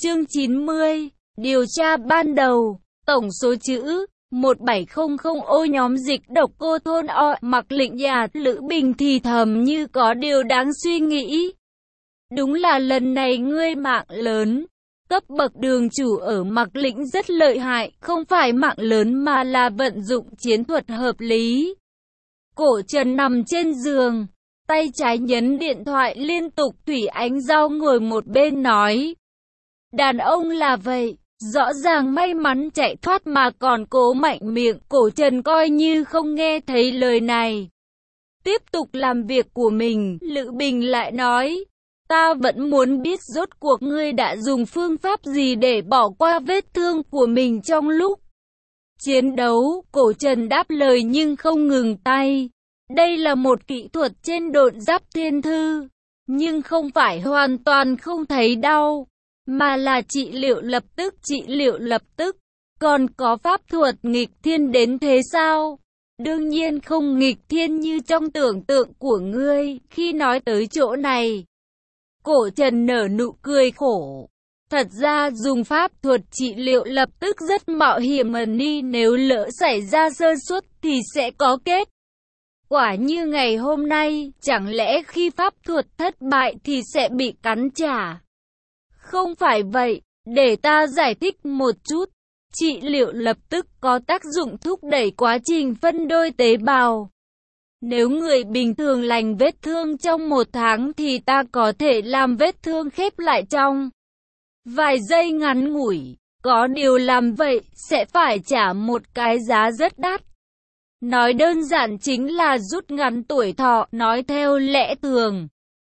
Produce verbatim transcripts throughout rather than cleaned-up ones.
Chương chín mươi. Điều tra ban đầu. Tổng số chữ một bảy không không ô nhóm dịch độc cô thôn o. Mặc Lĩnh nhà Lữ Bình thì thầm như có điều đáng suy nghĩ. Đúng là lần này ngươi mạng lớn. Cấp bậc đường chủ ở Mặc Lĩnh rất lợi hại, không phải mạng lớn mà là vận dụng chiến thuật hợp lý. Cổ Trần nằm trên giường, tay trái nhấn điện thoại liên tục. Thủy Ánh Giao ngồi một bên nói. Đàn ông là vậy, rõ ràng may mắn chạy thoát mà còn cố mạnh miệng. Cổ Trần coi như không nghe thấy lời này, tiếp tục làm việc của mình. Lữ Bình lại nói, ta vẫn muốn biết rốt cuộc ngươi đã dùng phương pháp gì để bỏ qua vết thương của mình trong lúc chiến đấu. Cổ Trần đáp lời nhưng không ngừng tay. Đây là một kỹ thuật trên độn giáp thiên thư, nhưng không phải hoàn toàn không thấy đau, mà là trị liệu lập tức, trị liệu lập tức. Còn có pháp thuật nghịch thiên đến thế sao? Đương nhiên không nghịch thiên như trong tưởng tượng của ngươi. Khi nói tới chỗ này, Cổ Trần nở nụ cười khổ. Thật ra dùng pháp thuật trị liệu lập tức rất mạo hiểm, ni nếu lỡ xảy ra sơ suất thì sẽ có kết quả như ngày hôm nay. Chẳng lẽ khi pháp thuật thất bại thì sẽ bị cắn trả? Không phải vậy, để ta giải thích một chút. Trị liệu lập tức có tác dụng thúc đẩy quá trình phân đôi tế bào. Nếu người bình thường lành vết thương trong một tháng thì ta có thể làm vết thương khép lại trong vài giây ngắn ngủi. Có điều làm vậy sẽ phải trả một cái giá rất đắt. Nói đơn giản chính là rút ngắn tuổi thọ. Nói theo lẽ thường,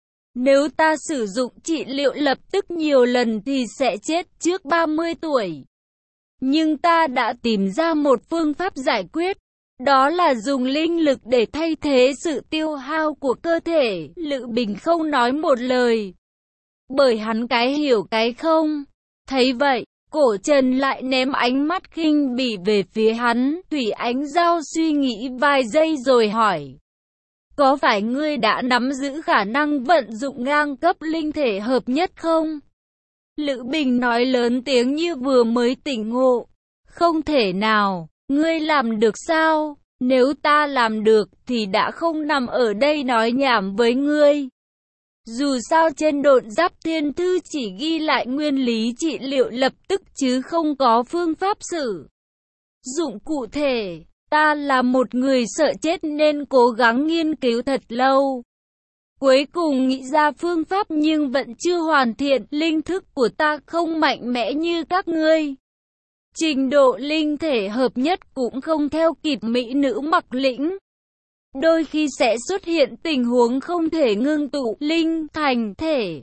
nếu ta sử dụng trị liệu lập tức nhiều lần thì sẽ chết trước ba mươi tuổi. Nhưng ta đã tìm ra một phương pháp giải quyết. Đó là dùng linh lực để thay thế sự tiêu hao của cơ thể. Lữ Bình không nói một lời, bởi hắn cái hiểu cái không. Thấy vậy, Cổ Trần lại ném ánh mắt khinh bỉ về phía hắn. Thủy Ánh Giao suy nghĩ vài giây rồi hỏi, có phải ngươi đã nắm giữ khả năng vận dụng ngang cấp linh thể hợp nhất không? Lữ Bình nói lớn tiếng như vừa mới tỉnh ngộ. Không thể nào, ngươi làm được sao? Nếu ta làm được thì đã không nằm ở đây nói nhảm với ngươi. Dù sao trên độn giáp thiên thư chỉ ghi lại nguyên lý trị liệu lập tức chứ không có phương pháp sử dụng cụ thể. Ta là một người sợ chết nên cố gắng nghiên cứu thật lâu. Cuối cùng nghĩ ra phương pháp nhưng vẫn chưa hoàn thiện. Linh thức của ta không mạnh mẽ như các ngươi. Trình độ linh thể hợp nhất cũng không theo kịp mỹ nữ Mặc Lĩnh. Đôi khi sẽ xuất hiện tình huống không thể ngưng tụ linh thành thể.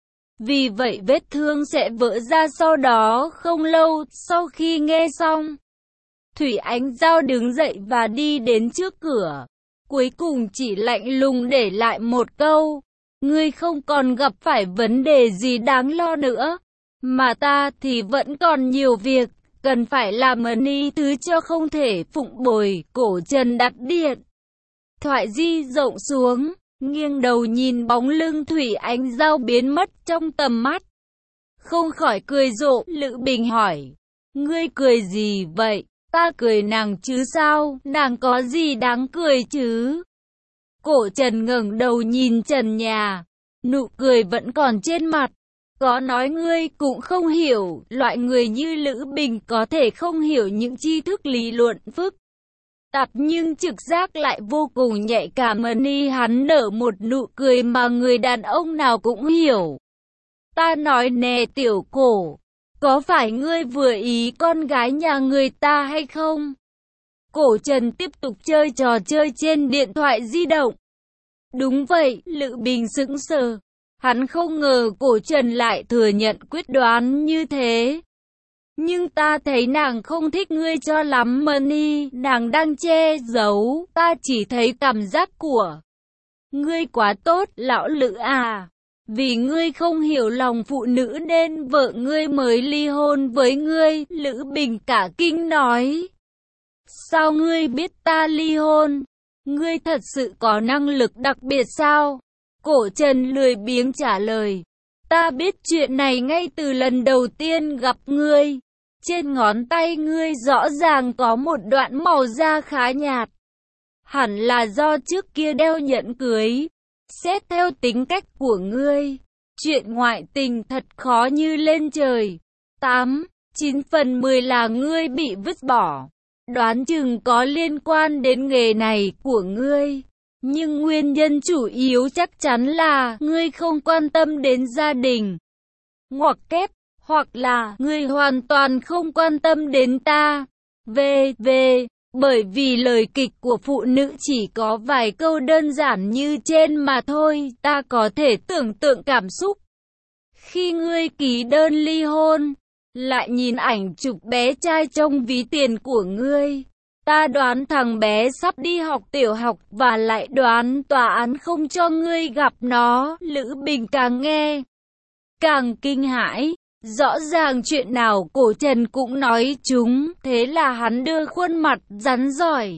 Vì vậy vết thương sẽ vỡ ra sau đó không lâu. Sau khi nghe xong, Thủy Ánh Giao đứng dậy và đi đến trước cửa. Cuối cùng chỉ lạnh lùng để lại một câu. Ngươi không còn gặp phải vấn đề gì đáng lo nữa. Mà ta thì vẫn còn nhiều việc cần phải làm, ni thứ cho không thể phụng bồi. Cổ Trần đặt điện thoại di rộng xuống, nghiêng đầu nhìn bóng lưng Thủy Ánh Giao biến mất trong tầm mắt, không khỏi cười rộ. Lữ Bình hỏi, ngươi cười gì vậy? Ta cười nàng chứ sao? Nàng có gì đáng cười chứ? Cổ Trần ngẩng đầu nhìn trần nhà, nụ cười vẫn còn trên mặt. Có nói ngươi cũng không hiểu, loại người như Lữ Bình có thể không hiểu những tri thức lý luận phức tạp nhưng trực giác lại vô cùng nhạy cảm. Ni hắn nở một nụ cười mà người đàn ông nào cũng hiểu. Ta nói nè tiểu Cổ, có phải ngươi vừa ý con gái nhà người ta hay không? Cổ Trần tiếp tục chơi trò chơi trên điện thoại di động. Đúng vậy. Lữ Bình sững sờ. Hắn không ngờ Cổ Trần lại thừa nhận quyết đoán như thế. Nhưng ta thấy nàng không thích ngươi cho lắm, Money. Nàng đang che giấu. Ta chỉ thấy cảm giác của ngươi quá tốt, lão Lữ à. Vì ngươi không hiểu lòng phụ nữ nên vợ ngươi mới ly hôn với ngươi. Lữ Bình cả kinh nói. Sao ngươi biết ta ly hôn? Ngươi thật sự có năng lực đặc biệt sao? Cổ Trần lười biếng trả lời. Ta biết chuyện này ngay từ lần đầu tiên gặp ngươi. Trên ngón tay ngươi rõ ràng có một đoạn màu da khá nhạt. Hẳn là do trước kia đeo nhẫn cưới. Xét theo tính cách của ngươi, chuyện ngoại tình thật khó như lên trời. Tám, chín phần mười là ngươi bị vứt bỏ. Đoán chừng có liên quan đến nghề này của ngươi. Nhưng nguyên nhân chủ yếu chắc chắn là ngươi không quan tâm đến gia đình. Ngoặc kép, hoặc là ngươi hoàn toàn không quan tâm đến ta. Về, về, bởi vì lời kịch của phụ nữ chỉ có vài câu đơn giản như trên mà thôi, ta có thể tưởng tượng cảm xúc. Khi ngươi ký đơn ly hôn, lại nhìn ảnh chụp bé trai trong ví tiền của ngươi. Ta đoán thằng bé sắp đi học tiểu học và lại đoán tòa án không cho ngươi gặp nó. Lữ Bình càng nghe càng kinh hãi. Rõ ràng chuyện nào Cổ Trần cũng nói chúng, thế là hắn đưa khuôn mặt rắn rỏi,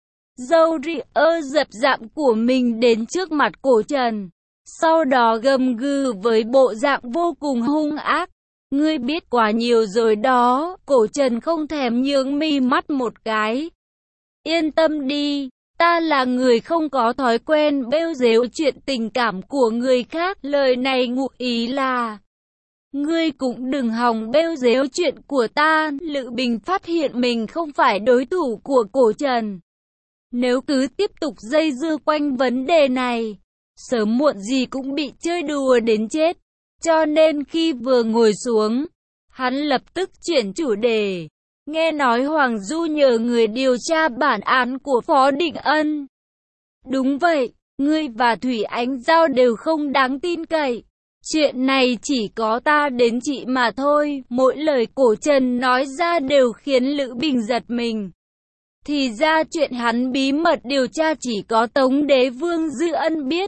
râu ria dập dạm của mình đến trước mặt Cổ Trần. Sau đó gầm gừ với bộ dạng vô cùng hung ác. Ngươi biết quá nhiều rồi đó. Cổ Trần không thèm nhướng mi mắt một cái. Yên tâm đi, ta là người không có thói quen bêu dếu chuyện tình cảm của người khác. Lời này ngụ ý là ngươi cũng đừng hòng bêu dếu chuyện của ta. Lữ Bình phát hiện mình không phải đối thủ của Cổ Trần. Nếu cứ tiếp tục dây dưa quanh vấn đề này, sớm muộn gì cũng bị chơi đùa đến chết. Cho nên khi vừa ngồi xuống, hắn lập tức chuyển chủ đề. Nghe nói Hoàng Du nhờ người điều tra bản án của Phó Định Ân. Đúng vậy, ngươi và Thủy Ánh Giao đều không đáng tin cậy. Chuyện này chỉ có ta đến chị mà thôi. Mỗi lời Cổ Trần nói ra đều khiến Lữ Bình giật mình. Thì ra chuyện hắn bí mật điều tra chỉ có Tống Đế Vương Dư Ân biết.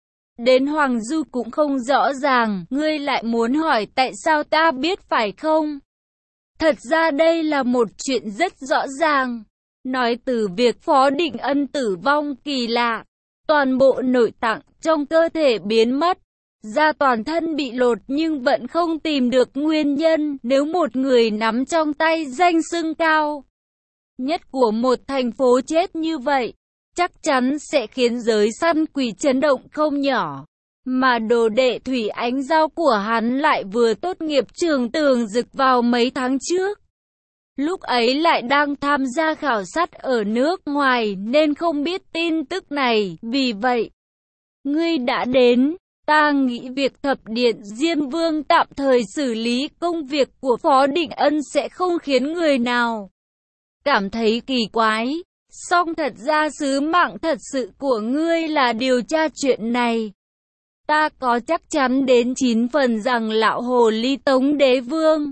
Đến Hoàng Du cũng không rõ ràng. Ngươi lại muốn hỏi tại sao ta biết phải không? Thật ra đây là một chuyện rất rõ ràng. Nói từ việc Phó Định Ân tử vong kỳ lạ, toàn bộ nội tạng trong cơ thể biến mất, da toàn thân bị lột nhưng vẫn không tìm được nguyên nhân. Nếu một người nắm trong tay danh xưng cao nhất của một thành phố chết như vậy, chắc chắn sẽ khiến giới săn quỷ chấn động không nhỏ. Mà đồ đệ Thủy Ánh Giao của hắn lại vừa tốt nghiệp trường Tường Dực vào mấy tháng trước. Lúc ấy lại đang tham gia khảo sát ở nước ngoài nên không biết tin tức này. Vì vậy, ngươi đã đến. Ta nghĩ việc Thập Điện Diêm Vương tạm thời xử lý công việc của Phó Định Ân sẽ không khiến người nào cảm thấy kỳ quái. Song thật ra sứ mạng thật sự của ngươi là điều tra chuyện này. Ta có chắc chắn đến chín phần rằng lão hồ ly Tống Đế Vương,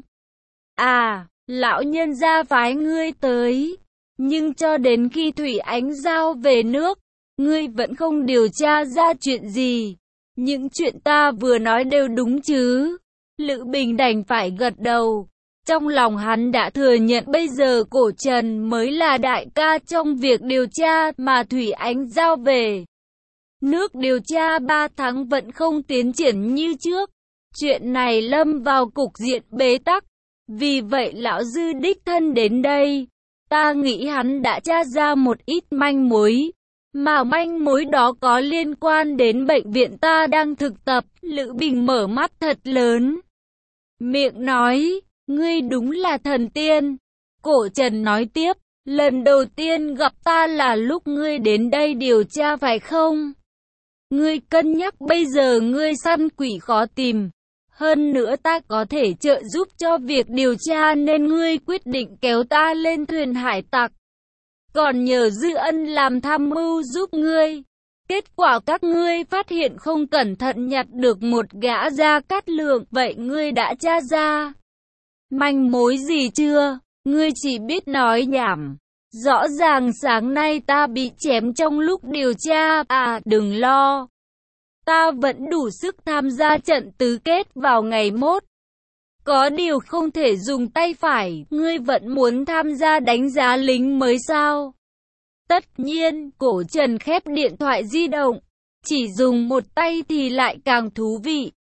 à, lão nhân gia phái ngươi tới. Nhưng cho đến khi Thủy Ánh Giao về nước, ngươi vẫn không điều tra ra chuyện gì. Những chuyện ta vừa nói đều đúng chứ? Lữ Bình đành phải gật đầu. Trong lòng hắn đã thừa nhận bây giờ Cổ Trần mới là đại ca trong việc điều tra, mà Thủy Ánh Giao về nước điều tra ba tháng vẫn không tiến triển như trước. Chuyện này lâm vào cục diện bế tắc. Vì vậy lão Dư đích thân đến đây. Ta nghĩ hắn đã tra ra một ít manh mối, mà manh mối đó có liên quan đến bệnh viện ta đang thực tập. Lữ Bình mở mắt thật lớn, miệng nói, ngươi đúng là thần tiên. Cổ Trần nói tiếp, lần đầu tiên gặp ta là lúc ngươi đến đây điều tra phải không? Ngươi cân nhắc bây giờ ngươi săn quỷ khó tìm, hơn nữa ta có thể trợ giúp cho việc điều tra nên ngươi quyết định kéo ta lên thuyền hải tặc, còn nhờ Dư Ân làm tham mưu giúp ngươi. Kết quả các ngươi phát hiện không cẩn thận nhặt được một gã Gia Cát Lượng. Vậy ngươi đã tra ra manh mối gì chưa? Ngươi chỉ biết nói nhảm. Rõ ràng sáng nay ta bị chém trong lúc điều tra. À, đừng lo, ta vẫn đủ sức tham gia trận tứ kết vào ngày mốt. Có điều không thể dùng tay phải. Ngươi vẫn muốn tham gia đánh giá lính mới sao? Tất nhiên. Cổ Trần khép điện thoại di động. Chỉ dùng một tay thì lại càng thú vị.